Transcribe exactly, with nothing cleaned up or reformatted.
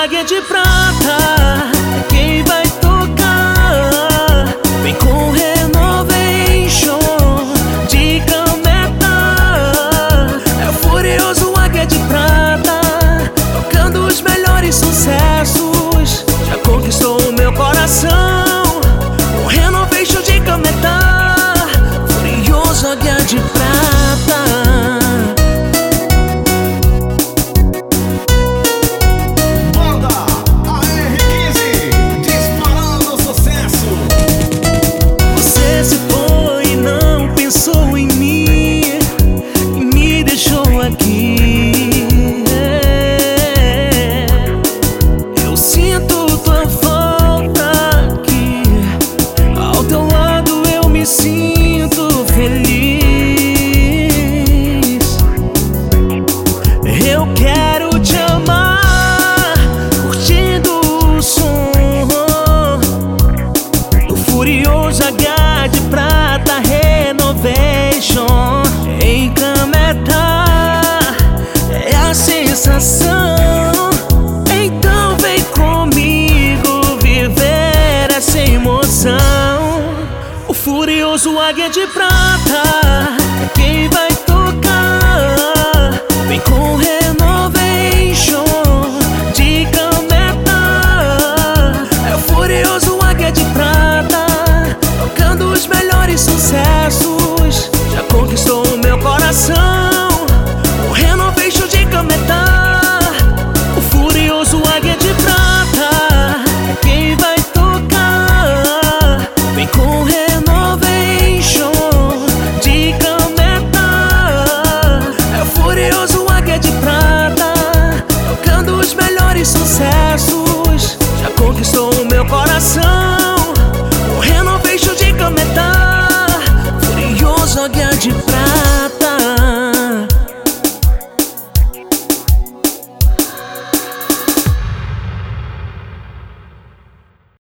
Águia de Prata é quem vai tocar. Vem com Renovation de Cameta. É o furioso Águia de Prata, tocando os melhores sucessos. Já conquistou o meu coração. O Renovation de Cameta, furioso Águia de Prata. Sinto feliz. Eu quero te amar, curtindo o som do furioso Águia de Prata Renovation. Em Cameta é a sensação. Então vem comigo viver essa emoção. O furioso Águia de Prata.